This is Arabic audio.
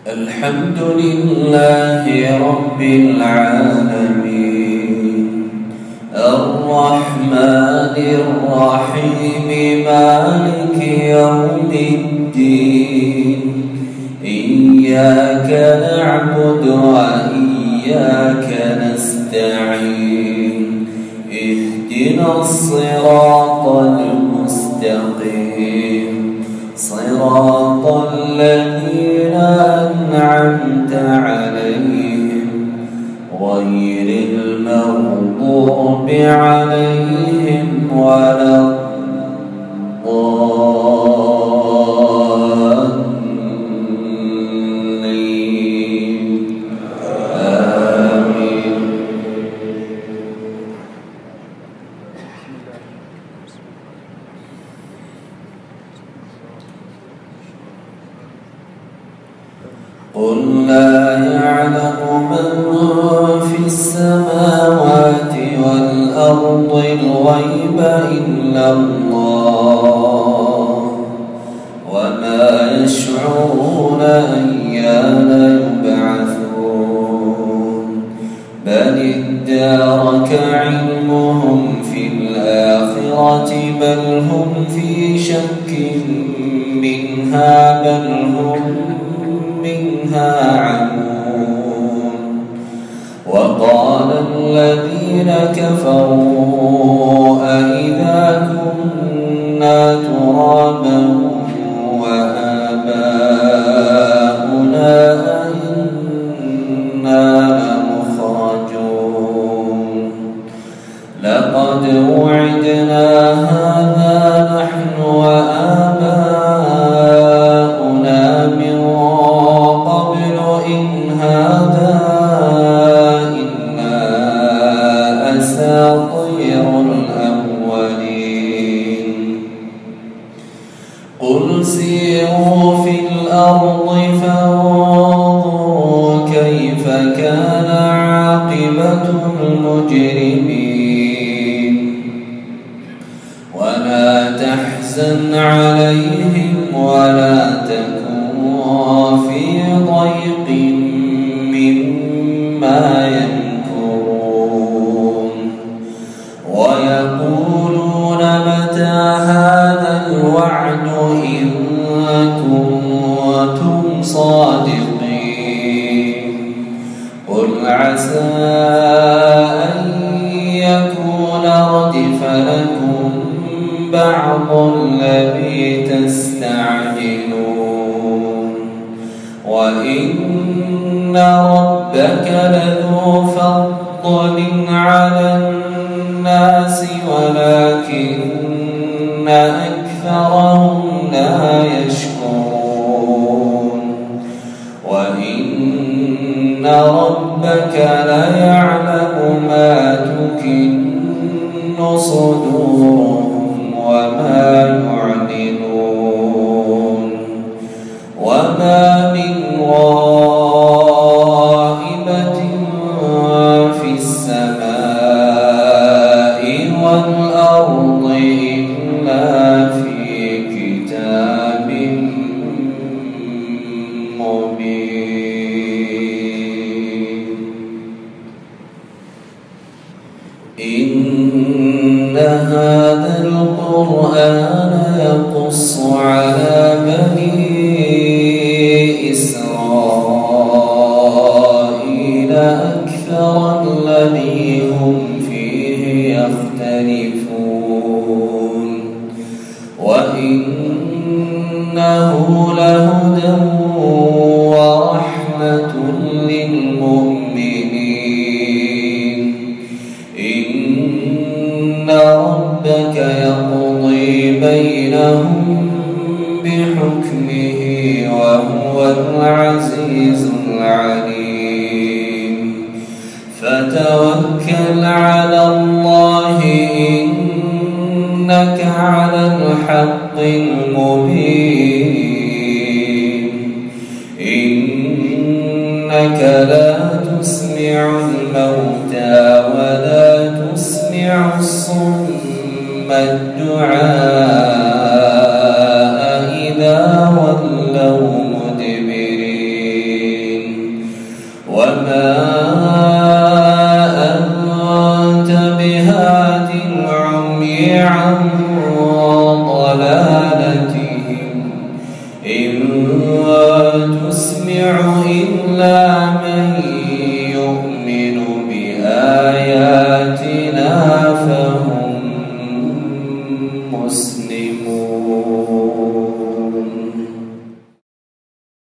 الحمد لله رب العالمين الرحمن الرحيم مالك يوم الدين إياك نعبد وإياك نستعين اهدنا الصراط المستقيم صراط الذين أنعمت عليهم غير المغضوب عليهم ولا الضالين آمين. قل لا يعلم من في السماوات والأرض الغيب إلا الله وما يشعرون أيان يبعثون بل ادارك علمهم في الآخرة بل هم في شك منها بل هم منها عمون. وقال الذين كفروا أئذا كنا ترابا وآباؤنا أئنا لمخرجون لقد وعدنا هذا نحن وآباؤنا من قبل إن هذا إلا أساطير الأولين. قل سيروا في الأرض فانظروا كيف كان عاقبة المجرمين ولا تحزن عليهم ولا تكن في ضيق مما يمكرون ويقولون متى هذا الوعد إن كنتم صادقين قل عسى أن يكون ردف لكم بعض الذي تستعجلون وإن ربك لذو فضل على الناس ولكن أكثرهم لا يشكرون وإن ربك ليعلم ما تكن صدورهم وما يعلنون وما من غائبة في السماء والأرض إلا في كتاب مبين. إن هذا القرآن يقص على بني إسرائيل أكثر الذي هم فيه يختلفون وإنه لهدى ورحمة للمؤمنين. إن ربك يقضي بينهم بحكمه وهو العزيز العليم. فتوكل على الله إنك على الحق المبين. إنك لا تسمع الموتى ولا تسمع الصم الدعاء إذا ولوا مدبرين. تسمع إلا من يؤمن بآياتنا فهم